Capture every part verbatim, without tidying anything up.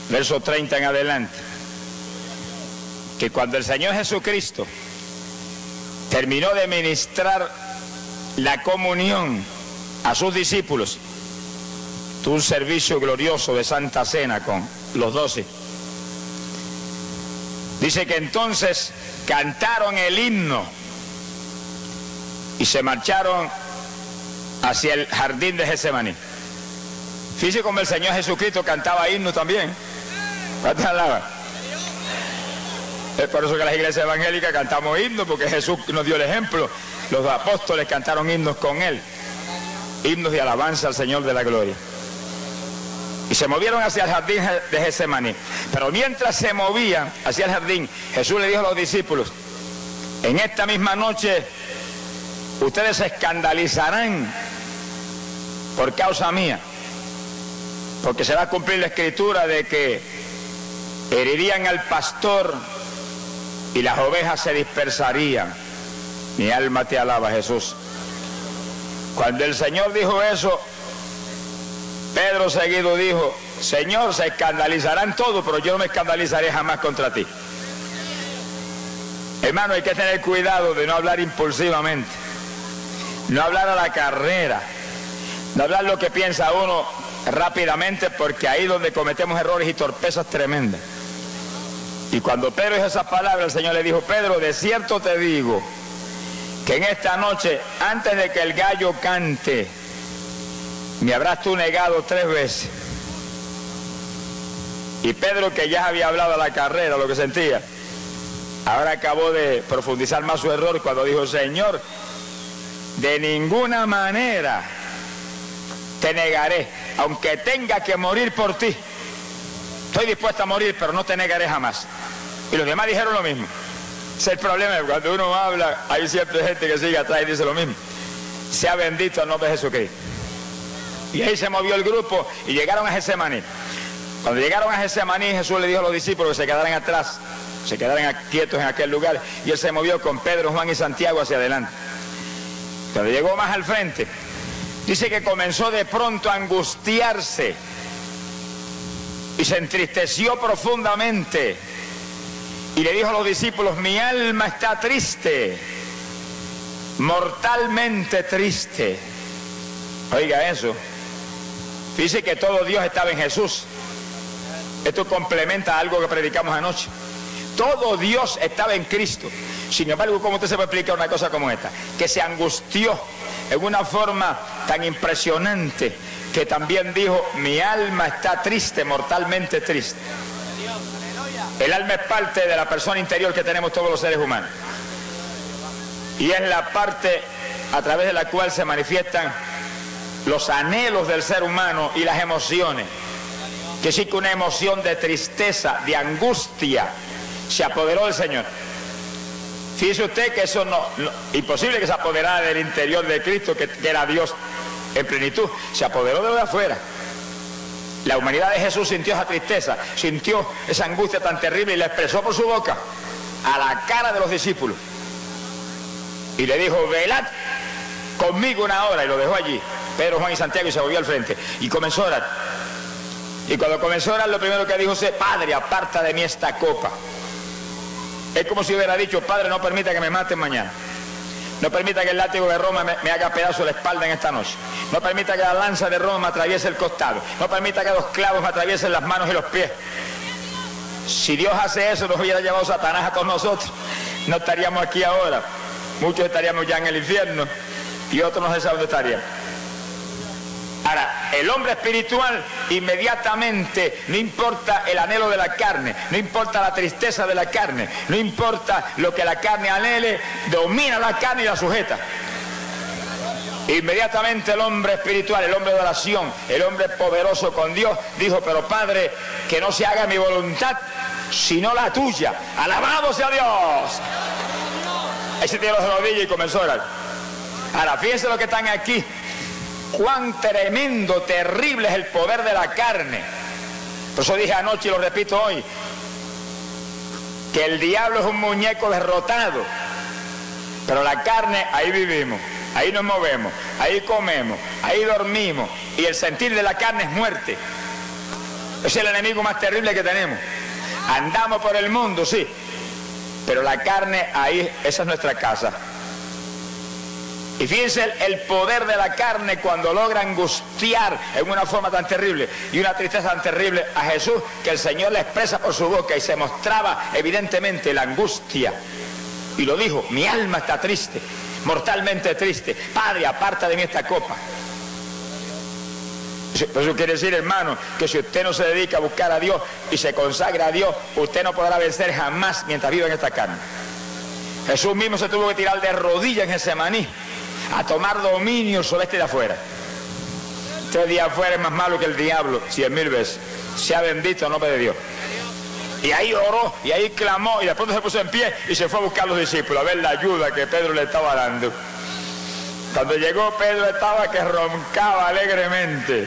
verso treinta en adelante, que cuando el Señor Jesucristo terminó de ministrar la comunión a sus discípulos, tuvo un servicio glorioso de Santa Cena con los doce. Dice que entonces cantaron el himno y se marcharon hacia el jardín de Getsemaní. Fíjese como el Señor Jesucristo cantaba himno también. ¿Cuántas alaban? Es por eso que las iglesias evangélicas cantamos himnos, porque Jesús nos dio el ejemplo. Los apóstoles cantaron himnos con Él, himnos de alabanza al Señor de la gloria. Y se movieron hacia el jardín de Getsemaní. Pero mientras se movían hacia el jardín, Jesús le dijo a los discípulos: en esta misma noche ustedes se escandalizarán por causa mía, porque se va a cumplir la escritura de que herirían al pastor y las ovejas se dispersarían. Mi alma te alaba, Jesús. Cuando el Señor dijo eso, Pedro seguido dijo: Señor, se escandalizarán todos, pero yo no me escandalizaré jamás contra ti. Hermano, hay que tener cuidado de no hablar impulsivamente, no hablar a la carrera, no hablar lo que piensa uno rápidamente, porque ahí es donde cometemos errores y torpezas tremendas. Y cuando Pedro dijo esas palabras, el Señor le dijo: Pedro, de cierto te digo que en esta noche, antes de que el gallo cante, me habrás tú negado tres veces. Y Pedro, que ya había hablado a la carrera lo que sentía, ahora acabó de profundizar más su error cuando dijo: Señor, de ninguna manera te negaré, aunque tenga que morir por ti. Estoy dispuesto a morir, pero no te negaré jamás. Y los demás dijeron lo mismo. Ese es el problema, cuando uno habla, hay siempre gente que sigue atrás y dice lo mismo. Sea bendito el nombre de Jesucristo. Y ahí se movió el grupo y llegaron a Getsemaní. Cuando llegaron a Getsemaní, Jesús le dijo a los discípulos que se quedaran atrás, se quedaran quietos en aquel lugar, y él se movió con Pedro, Juan y Santiago hacia adelante. Cuando llegó más al frente, dice que comenzó de pronto a angustiarse y se entristeció profundamente, y le dijo a los discípulos: mi alma está triste, mortalmente triste. Oiga eso. Dice que todo Dios estaba en Jesús. Esto complementa algo que predicamos anoche. Todo Dios estaba en Cristo. Sin embargo, ¿cómo usted se puede explicar una cosa como esta? Que se angustió en una forma tan impresionante que también dijo: mi alma está triste, mortalmente triste. El alma es parte de la persona interior que tenemos todos los seres humanos, y es la parte a través de la cual se manifiestan los anhelos del ser humano y las emociones. Que sí, que una emoción de tristeza, de angustia, se apoderó del Señor. Fíjese usted que eso no, no imposible que se apoderara del interior de Cristo, que, que era Dios en plenitud. Se apoderó de lo de afuera. La humanidad de Jesús sintió esa tristeza, sintió esa angustia tan terrible y la expresó por su boca a la cara de los discípulos. Y le dijo: velad conmigo una hora, y lo dejó allí, Pedro, Juan y Santiago, y se volvió al frente y comenzó a orar. Y cuando comenzó a orar, lo primero que dijo es: Padre, aparta de mí esta copa. Es como si hubiera dicho: Padre, no permita que me maten mañana. No permita que el látigo de Roma me, me haga pedazo de la espalda en esta noche. No permita que la lanza de Roma me atraviese el costado. No permita que los clavos me atraviesen las manos y los pies. Si Dios hace eso, nos hubiera llevado Satanás a todos nosotros. No estaríamos aquí ahora. Muchos estaríamos ya en el infierno y otros no sé dónde estarían. Ahora, el hombre espiritual inmediatamente, no importa el anhelo de la carne, no importa la tristeza de la carne, no importa lo que la carne anhele, domina la carne y la sujeta. Inmediatamente el hombre espiritual, el hombre de oración, el hombre poderoso con Dios, dijo: pero Padre, que no se haga mi voluntad, sino la tuya. ¡Alabado sea Dios! Ahí se tiró las rodillas y comenzó a orar. Ahora, fíjense lo que están aquí. Cuán tremendo, terrible es el poder de la carne. Por eso dije anoche y lo repito hoy, que el diablo es un muñeco derrotado, pero la carne, ahí vivimos, ahí nos movemos, ahí comemos, ahí dormimos, y el sentir de la carne es muerte. Es el enemigo más terrible que tenemos. Andamos por el mundo, sí, pero la carne, ahí, esa es nuestra casa. Y fíjense el, el poder de la carne cuando logra angustiar en una forma tan terrible y una tristeza tan terrible a Jesús, que el Señor le expresa por su boca y se mostraba evidentemente la angustia. Y lo dijo: mi alma está triste, mortalmente triste. Padre, aparta de mí esta copa. Eso quiere decir, hermano, que si usted no se dedica a buscar a Dios y se consagra a Dios, usted no podrá vencer jamás mientras viva en esta carne. Jesús mismo se tuvo que tirar de rodillas en Getsemaní a tomar dominio sobre este de afuera. Este de afuera es más malo que el diablo cien mil veces. Sea bendito el nombre de Dios. Y ahí oró, y ahí clamó, y de pronto se puso en pie y se fue a buscar a los discípulos, a ver la ayuda que Pedro le estaba dando. Cuando llegó, Pedro estaba que roncaba alegremente.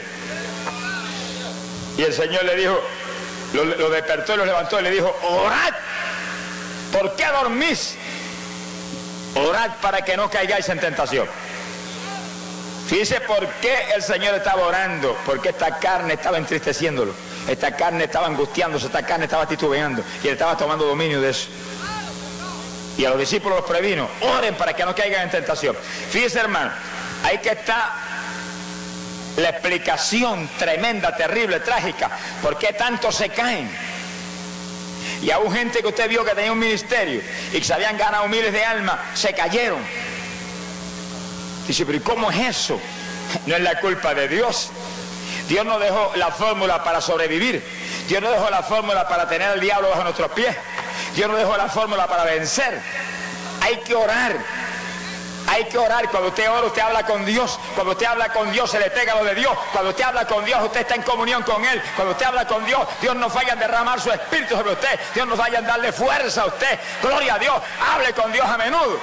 Y el Señor le dijo, lo, lo despertó y lo levantó y le dijo: orad. ¿Por qué dormís? Orad para que no caigáis en tentación. Fíjese por qué el Señor estaba orando. Porque esta carne estaba entristeciéndolo. Esta carne estaba angustiándose, esta carne estaba titubeando. Y él estaba tomando dominio de eso. Y a los discípulos los previno: oren para que no caigan en tentación. Fíjese, hermano, ahí que está la explicación tremenda, terrible, trágica. ¿Por qué tanto se caen? Y aún gente que usted vio que tenía un ministerio y que se habían ganado miles de almas, se cayeron. Dice: pero ¿y cómo es eso? No es la culpa de Dios. Dios no dejó la fórmula para sobrevivir. Dios no dejó la fórmula para tener al diablo bajo nuestros pies. Dios no dejó la fórmula para vencer. Hay que orar. Hay que orar. Cuando usted ora, usted habla con Dios. Cuando usted habla con Dios, se le pega lo de Dios. Cuando usted habla con Dios, usted está en comunión con Él. Cuando usted habla con Dios, Dios no falla en derramar su espíritu sobre usted. Dios no falla en darle fuerza a usted. Gloria a Dios. Hable con Dios a menudo.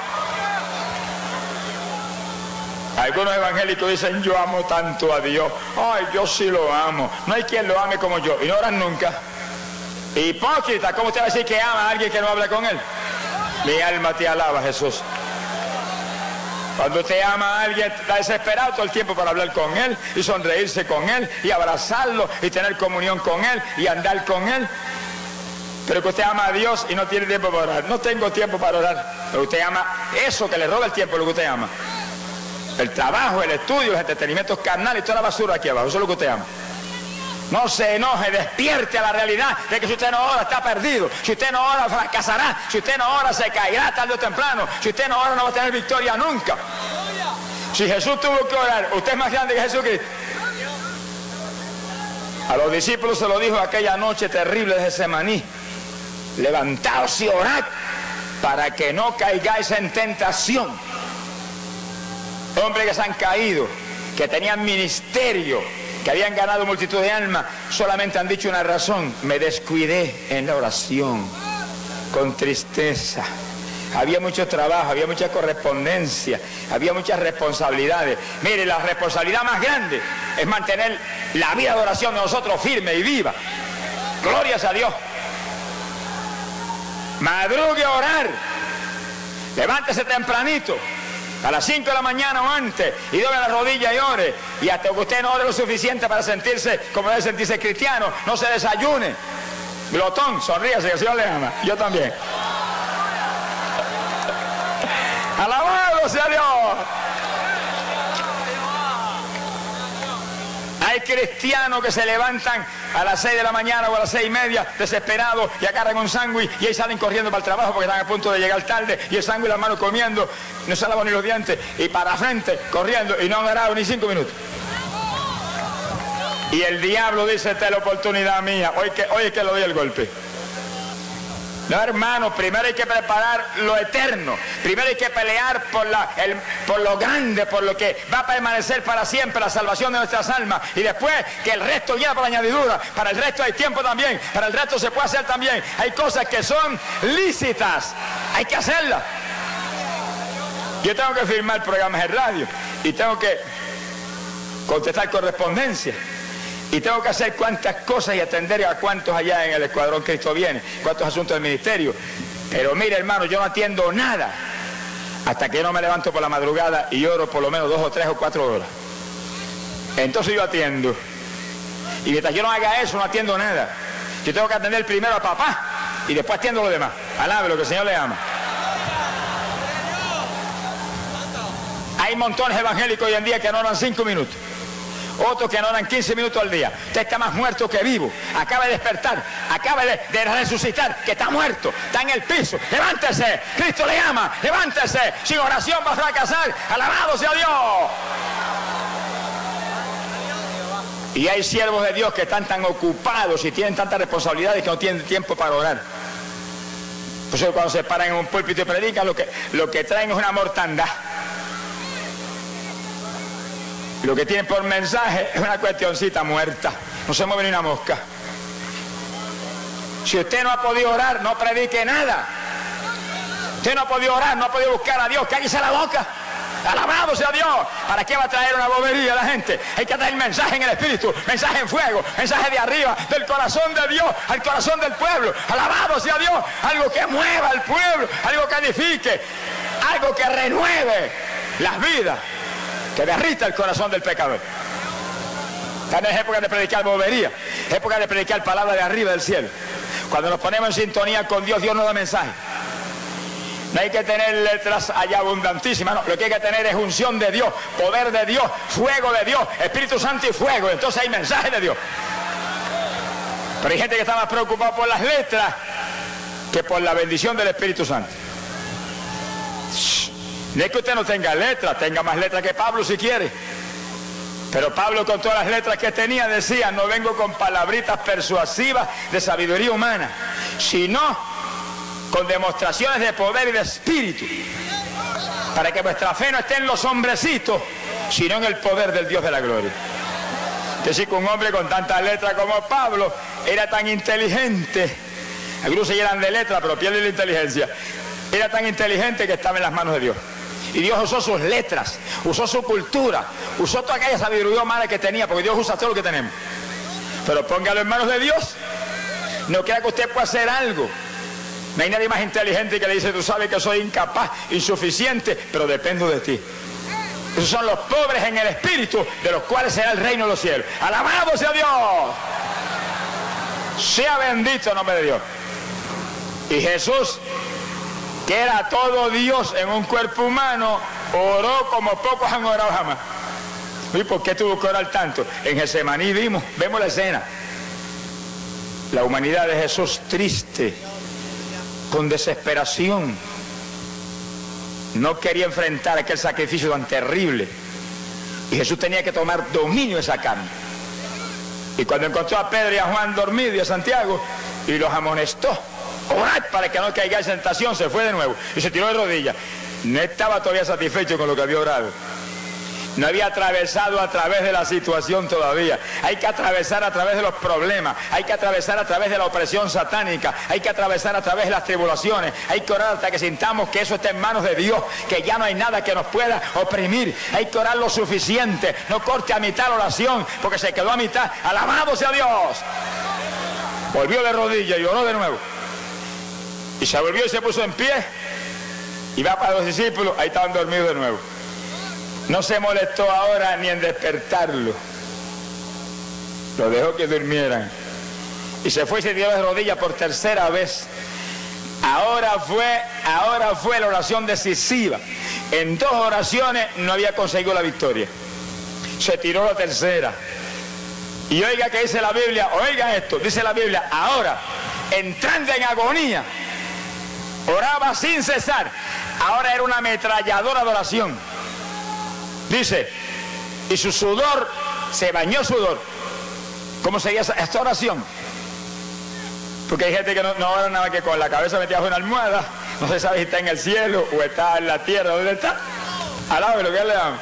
Algunos evangélicos dicen: yo amo tanto a Dios. Ay, yo sí lo amo. No hay quien lo ame como yo. Y no oran nunca. Hipócrita, ¿cómo usted va a decir que ama a alguien que no habla con Él? Mi alma te alaba, Jesús. Cuando usted ama a alguien, está desesperado todo el tiempo para hablar con Él y sonreírse con Él y abrazarlo y tener comunión con Él y andar con Él. Pero que usted ama a Dios y no tiene tiempo para orar. No tengo tiempo para orar. Pero usted ama eso que le roba el tiempo, lo que usted ama. El trabajo, el estudio, los entretenimientos carnales y toda la basura aquí abajo. Eso es lo que usted ama. No se enoje, despierte a la realidad de que si usted no ora está perdido. Si usted no ora fracasará. Si usted no ora se caerá tarde o temprano. Si usted no ora no va a tener victoria nunca. Si Jesús tuvo que orar, usted es más grande que Jesucristo. A los discípulos se lo dijo aquella noche terrible de Getsemaní: levantaos y orad para que no caigáis en tentación. Hombres que se han caído, que tenían ministerio, que habían ganado multitud de almas, solamente han dicho una razón: me descuidé en la oración, con tristeza. Había mucho trabajo, había mucha correspondencia, había muchas responsabilidades. Mire, la responsabilidad más grande es mantener la vida de oración de nosotros firme y viva. Glorias a Dios. Madrugue a orar. Levántese tempranito, a las cinco de la mañana o antes, y doble la rodilla y ore. Y hasta que usted no ore lo suficiente para sentirse como debe sentirse cristiano, no se desayune. Glotón, sonríase, que el Señor le ama. Yo también. ¡Alabado sea Dios! Hay cristianos que se levantan a las seis de la mañana o a las seis y media, desesperados, y agarran un sándwich y ahí salen corriendo para el trabajo porque están a punto de llegar tarde, y el sándwich y las manos comiendo, no se lavan ni los dientes, y para frente, corriendo, y no han ganado ni cinco minutos. Y el diablo dice: esta es la oportunidad mía, hoy que, hoy es que le doy el golpe. No, hermano, primero hay que preparar lo eterno. Primero hay que pelear por, la, el, por lo grande, por lo que va a permanecer para siempre, la salvación de nuestras almas. Y después que el resto viene por añadidura. Para el resto hay tiempo también. Para el resto se puede hacer también. Hay cosas que son lícitas. Hay que hacerlas. Yo tengo que firmar programas de radio. Y tengo que contestar correspondencia. Y tengo que hacer cuantas cosas y atender a cuantos allá en el Escuadrón Cristo Viene, cuantos asuntos del ministerio. Pero mire, hermano, yo no atiendo nada hasta que yo no me levanto por la madrugada y oro por lo menos dos o tres o cuatro horas. Entonces yo atiendo. Y mientras yo no haga eso, no atiendo nada. Yo tengo que atender primero a papá y después atiendo a los demás. Alabe lo que el Señor le ama. Hay montones evangélicos hoy en día que no oran cinco minutos. Otros que no oran quince minutos al día. Usted está más muerto que vivo. Acaba de despertar, acaba de, de resucitar, que está muerto, está en el piso. Levántese, Cristo le ama, levántese. Sin oración va a fracasar. Alabado sea Dios. Y hay siervos de Dios que están tan ocupados y tienen tantas responsabilidades que no tienen tiempo para orar. Por eso cuando se paran en un púlpito y predican, lo que, lo que traen es una mortandad. Lo que tienen por mensaje es una cuestioncita muerta. No se mueve ni una mosca. Si usted no ha podido orar, no predique nada. Usted no ha podido orar, no ha podido buscar a Dios, cállese la boca. Alabado sea Dios. ¿Para qué va a traer una bobería a la gente? Hay que traer mensaje en el Espíritu, mensaje en fuego, mensaje de arriba, del corazón de Dios al corazón del pueblo. Alabado sea Dios. Algo que mueva al pueblo, algo que edifique, algo que renueve las vidas, que derrita el corazón del pecador. Esta no es época de predicar bobería, es época de predicar palabra de arriba del cielo. Cuando nos ponemos en sintonía con Dios, Dios nos da mensaje. No hay que tener letras allá abundantísimas, no. Lo que hay que tener es unción de Dios, poder de Dios, fuego de Dios, Espíritu Santo y fuego. Entonces hay mensaje de Dios. Pero hay gente que está más preocupada por las letras que por la bendición del Espíritu Santo. No es que usted no tenga letras, tenga más letras que Pablo si quiere. Pero Pablo, con todas las letras que tenía, decía: no vengo con palabritas persuasivas de sabiduría humana, sino con demostraciones de poder y de espíritu, para que vuestra fe no esté en los hombrecitos, sino en el poder del Dios de la gloria. Es decir, que un hombre con tantas letras como Pablo era tan inteligente. Algunos se llenan de letras, pero pierden la inteligencia. Era tan inteligente que estaba en las manos de Dios. Y Dios usó sus letras, usó su cultura, usó toda aquella sabiduría humana que tenía, porque Dios usa todo lo que tenemos. Pero póngalo en manos de Dios. No crea que usted puede hacer algo. No hay nadie más inteligente que le dice: tú sabes que soy incapaz, insuficiente, pero dependo de ti. Esos son los pobres en el espíritu, de los cuales será el reino de los cielos. ¡Alabado sea Dios! Sea bendito el nombre de Dios. Y Jesús, que era todo Dios en un cuerpo humano, oró como pocos han orado jamás. ¿Y por qué tuvo que orar tanto? En Getsemaní vimos, vemos la escena. La humanidad de Jesús triste, con desesperación. No quería enfrentar aquel sacrificio tan terrible. Y Jesús tenía que tomar dominio de esa carne. Y cuando encontró a Pedro y a Juan dormidos y a Santiago, y los amonestó: orad para que no caigáis en tentación, se fue de nuevo y se tiró de rodillas. No estaba todavía satisfecho con lo que había orado. No había atravesado a través de la situación todavía. Hay que atravesar a través de los problemas, hay que atravesar a través de la opresión satánica, hay que atravesar a través de las tribulaciones, hay que orar hasta que sintamos que eso está en manos de Dios, que ya no hay nada que nos pueda oprimir. Hay que orar lo suficiente, no corte a mitad la oración, porque se quedó a mitad. ¡Alabado sea Dios! Volvió de rodillas y oró de nuevo. Y se volvió y se puso en pie, y va para los discípulos, ahí estaban dormidos de nuevo. No se molestó ahora ni en despertarlo. Lo dejó que durmieran. Y se fue y se dio de rodillas por tercera vez. Ahora fue, ahora fue la oración decisiva. En dos oraciones no había conseguido la victoria. Se tiró la tercera. Y oiga que dice la Biblia, oiga esto, dice la Biblia: ahora, entrando en agonía, oraba sin cesar. Ahora era una ametralladora de oración. Dice, y su sudor, se bañó sudor. ¿Cómo sería esta oración? Porque hay gente que no, no ora nada que con la cabeza metida bajo una almohada. No se sabe si está en el cielo o está en la tierra. ¿Dónde está? Alabe lo que él le da.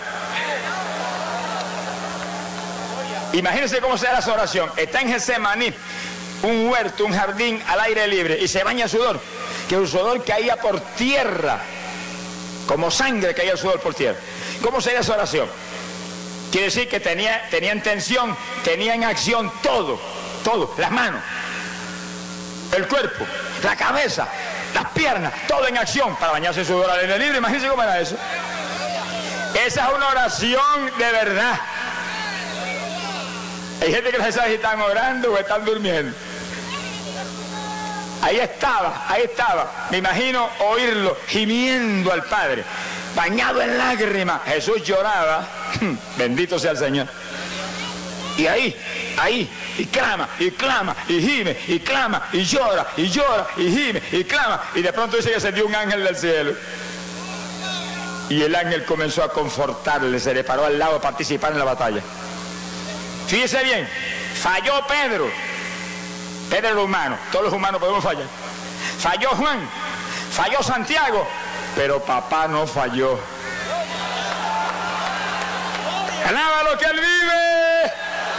Imagínense cómo será esa oración. Está en Getsemaní, un huerto, un jardín al aire libre, y se baña sudor. Que el sudor caía por tierra, como sangre caía el sudor por tierra. ¿Cómo sería esa oración? Quiere decir que tenía, tenía en tensión, tenía en acción todo, todo, las manos, el cuerpo, la cabeza, las piernas, todo en acción para bañarse sudor al aire libre. Imagínense cómo era eso. Esa es una oración de verdad. Hay gente que no sabe si están orando o están durmiendo. Ahí estaba, ahí estaba. Me imagino oírlo gimiendo al Padre, bañado en lágrimas. Jesús lloraba. Bendito sea el Señor. Y ahí, ahí, y clama, y clama, y gime, y clama, y llora, y llora, y gime, y clama. Y de pronto dice que se dio un ángel del cielo. Y el ángel comenzó a confortarle, se le paró al lado a participar en la batalla. Fíjese bien, falló Pedro. Pedro era humano, todos los humanos podemos fallar. Falló Juan, falló Santiago, pero papá no falló. Alaba lo que él vive.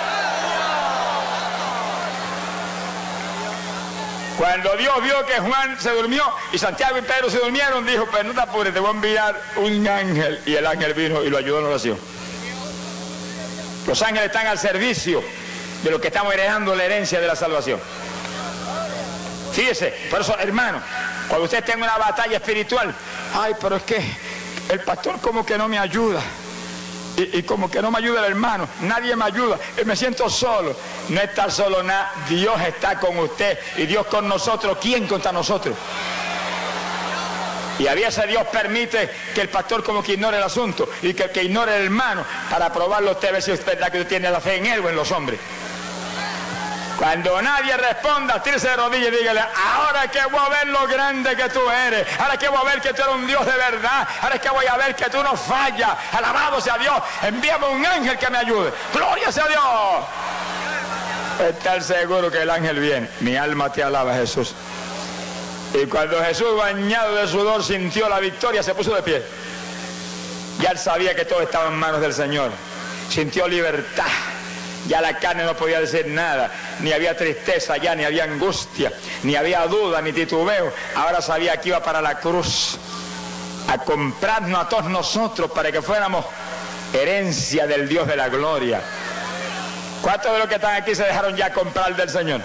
Cuando Dios vio que Juan se durmió y Santiago y Pedro se durmieron, dijo: pues no te apures, te voy a enviar un ángel. Y el ángel vino y lo ayudó en la oración. Los ángeles están al servicio de los que estamos heredando la herencia de la salvación. Fíjese, por eso, hermano, cuando usted tenga una batalla espiritual, ay, pero es que el pastor como que no me ayuda. Y, y como que no me ayuda el hermano, nadie me ayuda, y me siento solo. No está solo nada, Dios está con usted y Dios con nosotros. ¿Quién contra nosotros? Y a veces Dios permite que el pastor como que ignore el asunto y que, que ignore el hermano para probarlo usted, a ver si es verdad que usted tiene la fe en él o en los hombres. Cuando nadie responda, tírese de rodillas y dígale: ahora que voy a ver lo grande que tú eres, ahora que voy a ver que tú eres un Dios de verdad, ahora que voy a ver que tú no fallas. Alabado sea Dios, envíame un ángel que me ayude. Gloria sea Dios. Estar seguro que el ángel viene. Mi alma te alaba, Jesús. Y cuando Jesús, bañado de sudor, sintió la victoria, se puso de pie. Ya él sabía que todo estaba en manos del Señor. Sintió libertad. Ya la carne no podía decir nada, ni había tristeza ya, ni había angustia, ni había duda, ni titubeo. Ahora sabía que iba para la cruz a comprarnos a todos nosotros para que fuéramos herencia del Dios de la gloria. ¿Cuántos de los que están aquí se dejaron ya comprar del Señor?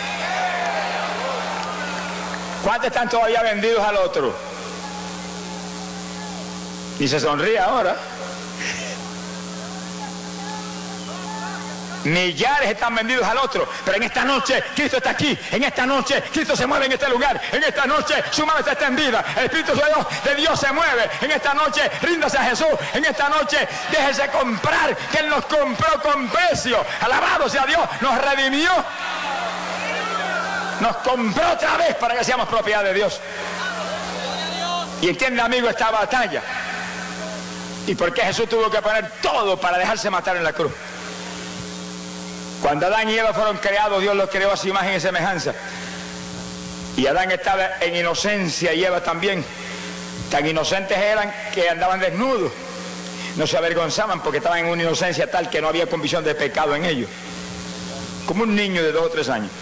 ¿Cuántos están todavía vendidos al otro? Y se sonríe ahora. Millares están vendidos al otro, pero en esta noche Cristo está aquí, en esta noche Cristo se mueve en este lugar, en esta noche su mano está extendida, el Espíritu de Dios, de Dios se mueve, en esta noche ríndase a Jesús, en esta noche déjese comprar, que Él nos compró con precio, alabado sea Dios, nos redimió, nos compró otra vez para que seamos propiedad de Dios. Y entiende, amigo, esta batalla, y por qué Jesús tuvo que poner todo para dejarse matar en la cruz. Cuando Adán y Eva fueron creados, Dios los creó a su imagen y semejanza. Y Adán estaba en inocencia y Eva también. Tan inocentes eran que andaban desnudos. No se avergonzaban porque estaban en una inocencia tal que no había convicción de pecado en ellos. Como un niño de dos o tres años.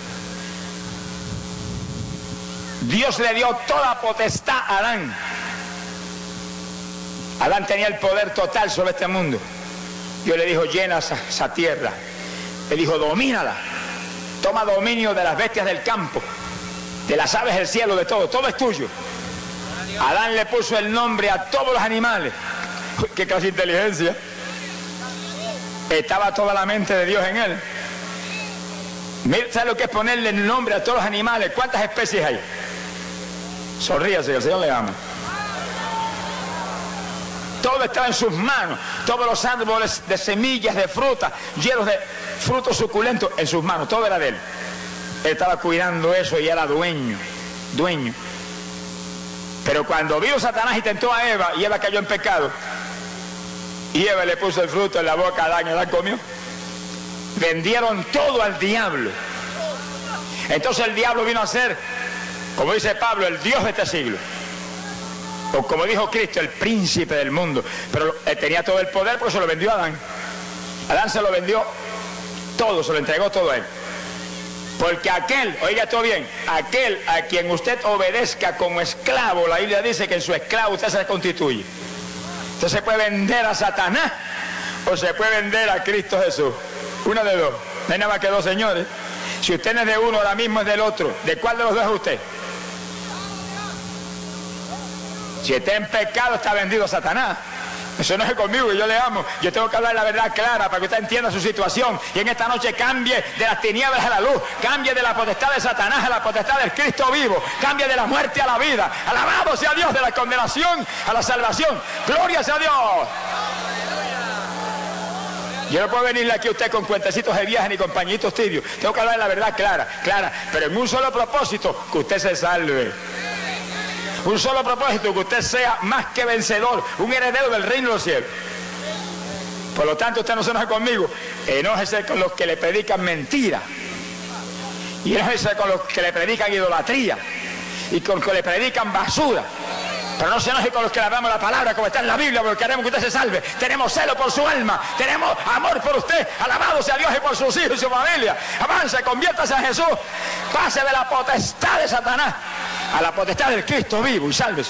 Dios le dio toda potestad a Adán. Adán tenía el poder total sobre este mundo. Dios le dijo: llena esa, esa tierra. Le dijo: domínala, toma dominio de las bestias del campo, de las aves del cielo, de todo, todo es tuyo. Adán le puso el nombre a todos los animales. ¡Qué clase de inteligencia! Estaba toda la mente de Dios en él. Mira, ¿sabe lo que es ponerle el nombre a todos los animales? ¿Cuántas especies hay? Sonríase, que el Señor le ama. Todo estaba en sus manos, todos los árboles de semillas, de frutas, llenos de frutos suculentos en sus manos, todo era de él. Él estaba cuidando eso y era dueño, dueño. Pero cuando vino Satanás y tentó a Eva, y Eva cayó en pecado, y Eva le puso el fruto en la boca a Adán y Adán comió, vendieron todo al diablo. Entonces el diablo vino a ser, como dice Pablo, el Dios de este siglo. O como dijo Cristo, el príncipe del mundo. Pero él tenía todo el poder porque se lo vendió a Adán. Adán se lo vendió todo, se lo entregó todo a él. Porque aquel, oiga todo bien, aquel a quien usted obedezca como esclavo, la Biblia dice que en su esclavo usted se constituye. Usted se puede vender a Satanás o se puede vender a Cristo Jesús. Una de dos. No hay nada más que dos señores. Si usted no es de uno, ahora mismo es del otro. ¿De cuál de los dos es usted? Si está en pecado, está vendido a Satanás. Eso no es conmigo, que yo le amo. Yo tengo que hablar la verdad clara para que usted entienda su situación. Y en esta noche cambie de las tinieblas a la luz. Cambie de la potestad de Satanás a la potestad del Cristo vivo. Cambie de la muerte a la vida. Alabado sea Dios, de la condenación a la salvación. Gloria sea Dios. Yo no puedo venirle aquí a usted con cuentecitos de viaje ni con pañitos tibios. Tengo que hablar la verdad clara, clara. Pero en un solo propósito, que usted se salve. Un solo propósito, que usted sea más que vencedor, un heredero del reino de los cielos. Por lo tanto, usted no se enoje conmigo, enójese con los que le predican mentira. Y enójese con los que le predican idolatría. Y con los que le predican basura. Pero no se enoje con los que le damos la palabra como está en la Biblia, porque queremos que usted se salve. Tenemos celo por su alma, tenemos amor por usted. Alabado sea Dios y por sus hijos y su familia. Avance, conviértase a Jesús. Pase de la potestad de Satanás a la potestad del Cristo vivo y sálvese.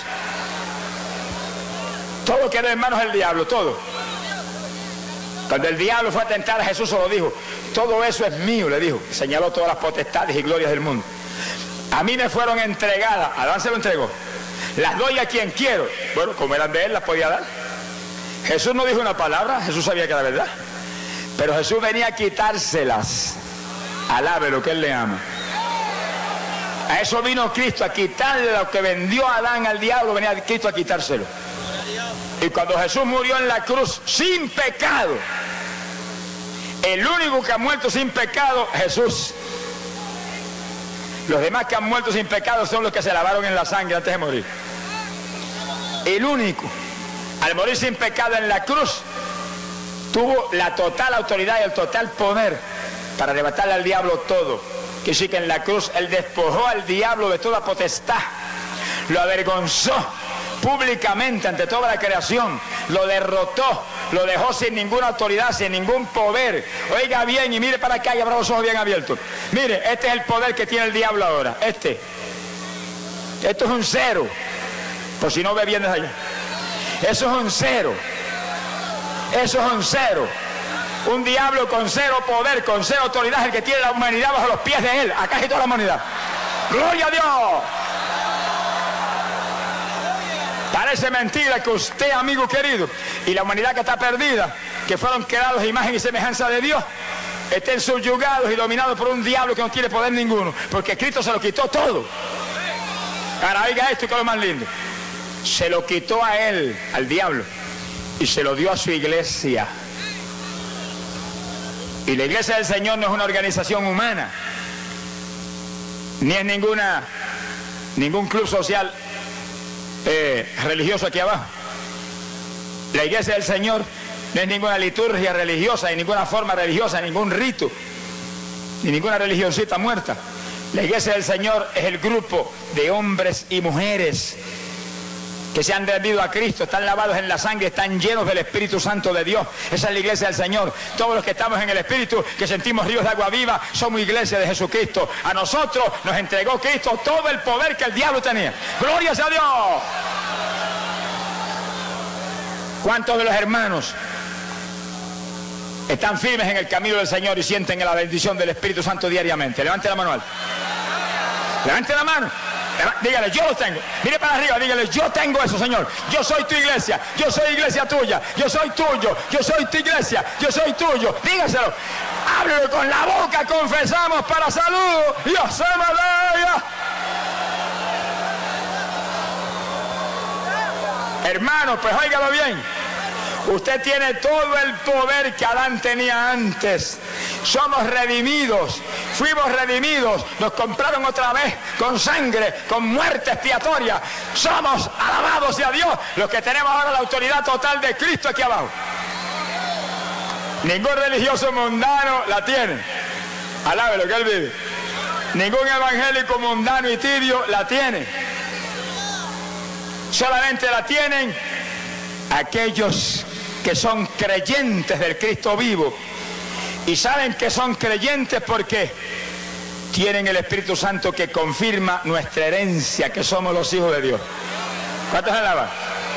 Todo quedó en manos del diablo, todo. Cuando el diablo fue a tentar a Jesús, se lo dijo: todo eso es mío, le dijo. Señaló todas las potestades y glorias del mundo. A mí me fueron entregadas. Adán se lo entregó. Las doy a quien quiero. Bueno, como eran de él, las podía dar. Jesús no dijo una palabra, Jesús sabía que era verdad. Pero Jesús venía a quitárselas. Alabe lo que él le ama. A eso vino Cristo, a quitarle lo que vendió Adán al diablo, venía Cristo a quitárselo. Y cuando Jesús murió en la cruz sin pecado, el único que ha muerto sin pecado, Jesús. Los demás que han muerto sin pecado son los que se lavaron en la sangre antes de morir. El único, al morir sin pecado en la cruz, tuvo la total autoridad y el total poder para arrebatarle al diablo todo. Que sí, que en la cruz él despojó al diablo de toda potestad, lo avergonzó públicamente ante toda la creación, lo derrotó, lo dejó sin ninguna autoridad, sin ningún poder. Oiga bien y mire para acá y abra los ojos bien abiertos. Mire, este es el poder que tiene el diablo ahora. Este. Esto es un cero. Por si no ve bien desde allá. Eso es un cero. Eso es un cero. Un diablo con cero poder, con cero autoridad, el que tiene la humanidad bajo los pies de él. Acá hay toda la humanidad. ¡Gloria a Dios! Parece mentira que usted, amigo querido, y la humanidad que está perdida, que fueron creados a imagen y semejanza de Dios, estén subyugados y dominados por un diablo que no tiene poder ninguno, porque Cristo se lo quitó todo. Ahora oiga esto, que es lo más lindo. Se lo quitó a él, al diablo, y se lo dio a su iglesia. Y la iglesia del Señor no es una organización humana, ni es ninguna, ningún club social eh, religioso aquí abajo. La iglesia del Señor no es ninguna liturgia religiosa, ni ninguna forma religiosa, ningún rito, ni ninguna religioncita muerta. La iglesia del Señor es el grupo de hombres y mujeres que se han rendido a Cristo, están lavados en la sangre, están llenos del Espíritu Santo de Dios. Esa es la iglesia del Señor. Todos los que estamos en el Espíritu, que sentimos ríos de agua viva, somos iglesia de Jesucristo. A nosotros nos entregó Cristo todo el poder que el diablo tenía. ¡Gloria sea a Dios! ¿Cuántos de los hermanos están firmes en el camino del Señor y sienten la bendición del Espíritu Santo diariamente? Levante la mano alta. Levante la mano. Dígale, yo lo tengo. Mire para arriba, dígale, yo tengo eso, Señor. Yo soy tu iglesia, yo soy iglesia tuya, yo soy tuyo, yo soy tu iglesia, yo soy tuyo. Dígaselo. Háblelo con la boca, confesamos para salud. Dios se malaya. Hermano, pues óigalo bien. Usted tiene todo el poder que Adán tenía antes. Somos redimidos, fuimos redimidos, nos compraron otra vez con sangre, con muerte expiatoria. Somos, alabados sea Dios, los que tenemos ahora la autoridad total de Cristo aquí abajo. Ningún religioso mundano la tiene. Alabe lo que él vive. Ningún evangélico mundano y tibio la tiene. Solamente la tienen aquellos que son creyentes del Cristo vivo, y saben que son creyentes porque tienen el Espíritu Santo que confirma nuestra herencia, que somos los hijos de Dios. ¿Cuántos alaban?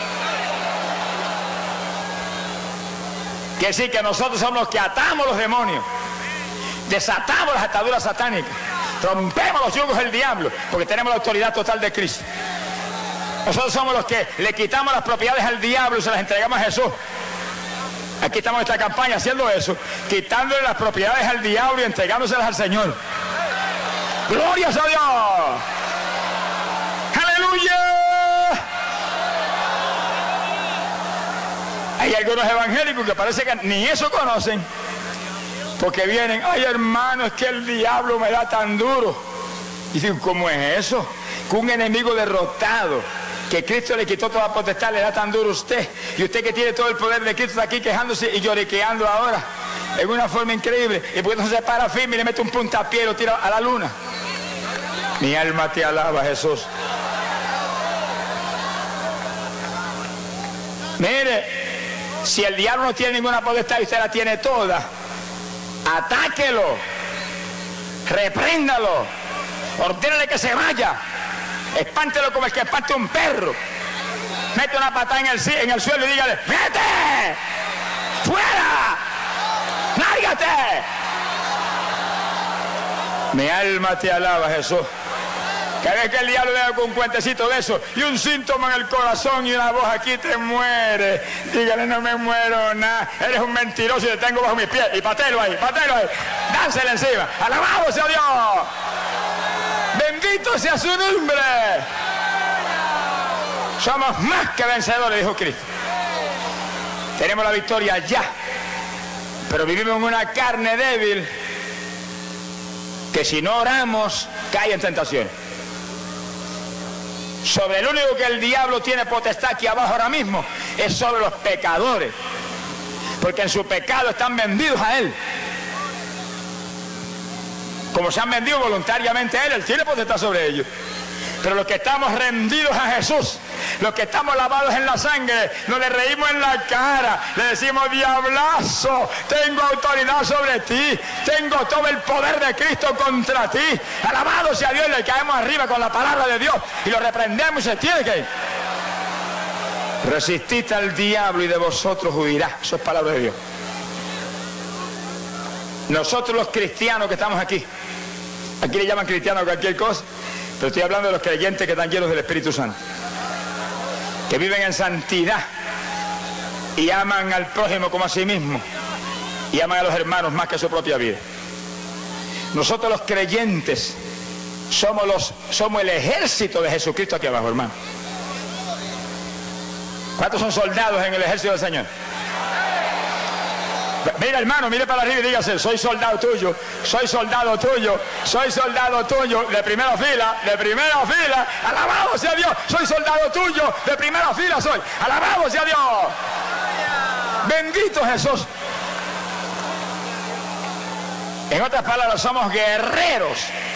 Que sí, que nosotros somos los que atamos los demonios, desatamos las ataduras satánicas, rompemos los yugos del diablo, porque tenemos la autoridad total de Cristo. Nosotros somos los que le quitamos las propiedades al diablo y se las entregamos a Jesús. Aquí estamos en esta campaña haciendo eso, quitándole las propiedades al diablo y entregándoselas al Señor. ¡Glorias a Dios! ¡Aleluya! Hay algunos evangélicos que parece que ni eso conocen, porque vienen, ay hermano, es que el diablo me da tan duro. Y dicen, ¿cómo es eso? Que un enemigo derrotado, que Cristo le quitó toda potestad, le da tan duro a usted. Y usted que tiene todo el poder de Cristo está aquí quejándose y lloriqueando ahora, en una forma increíble. Y pues entonces se para firme y le mete un puntapié y lo tira a la luna. Mi alma te alaba, Jesús. Mire, si el diablo no tiene ninguna potestad y usted la tiene toda, atáquelo, repréndalo, ordénale que se vaya, espántelo como el que espante un perro, mete una patada en el, en el suelo y dígale, ¡vete! ¡Fuera! ¡Lárgate! Mi alma te alaba, Jesús. Cada vez que el diablo le da con un cuentecito de eso y un síntoma en el corazón y una voz aquí, te muere, dígale, no me muero nada, eres un mentiroso y te tengo bajo mis pies, y patelo ahí, patelo ahí, dánsele encima, alabado sea Dios, bendito sea su nombre. Somos más que vencedores, dijo Cristo. Tenemos la victoria ya, pero vivimos en una carne débil que si no oramos cae en tentaciones. Sobre el único que el diablo tiene potestad aquí abajo ahora mismo es sobre los pecadores, porque en su pecado están vendidos a él. Como se han vendido voluntariamente a él, él tiene potestad sobre ellos. Pero los que estamos rendidos a Jesús, los que estamos lavados en la sangre, no le reímos en la cara, le decimos, diablazo, tengo autoridad sobre ti, tengo todo el poder de Cristo contra ti, alabado sea Dios, y le caemos arriba con la palabra de Dios y lo reprendemos y se tiene que ir. Resistid al diablo y de vosotros huirá. Eso es palabra de Dios. Nosotros los cristianos que estamos aquí, aquí le llaman cristianos a cualquier cosa, pero estoy hablando de los creyentes que están llenos del Espíritu Santo, que viven en santidad y aman al prójimo como a sí mismo y aman a los hermanos más que a su propia vida. Nosotros los creyentes somos, los, somos el ejército de Jesucristo aquí abajo, hermano. ¿Cuántos son soldados en el ejército del Señor? Mira, hermano, mire para arriba y dígase, soy soldado tuyo, soy soldado tuyo, soy soldado tuyo, de primera fila, de primera fila, alabado sea Dios, soy soldado tuyo, de primera fila soy, alabado sea Dios, bendito Jesús. En otras palabras, somos guerreros